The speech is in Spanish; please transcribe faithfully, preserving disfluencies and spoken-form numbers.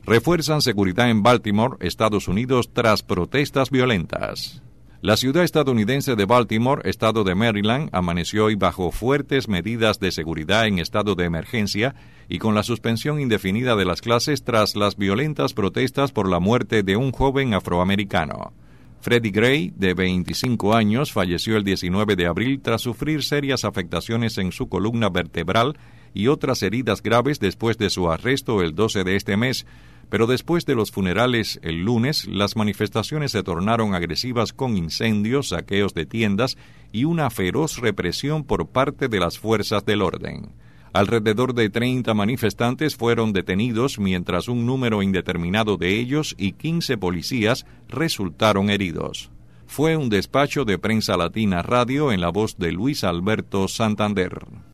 Refuerzan seguridad en Baltimore, Estados Unidos, tras protestas violentas. La ciudad estadounidense de Baltimore, estado de Maryland, amaneció hoy bajo fuertes medidas de seguridad en estado de emergencia y con la suspensión indefinida de las clases tras las violentas protestas por la muerte de un joven afroamericano. Freddie Gray, de veinticinco años, falleció el diecinueve de abril tras sufrir serias afectaciones en su columna vertebral y otras heridas graves después de su arresto el doce de este mes. Pero después de los funerales el lunes, las manifestaciones se tornaron agresivas con incendios, saqueos de tiendas y una feroz represión por parte de las fuerzas del orden. Alrededor de treinta manifestantes fueron detenidos, mientras un número indeterminado de ellos y quince policías resultaron heridos. Fue un despacho de Prensa Latina Radio en la voz de Luis Alberto Santander.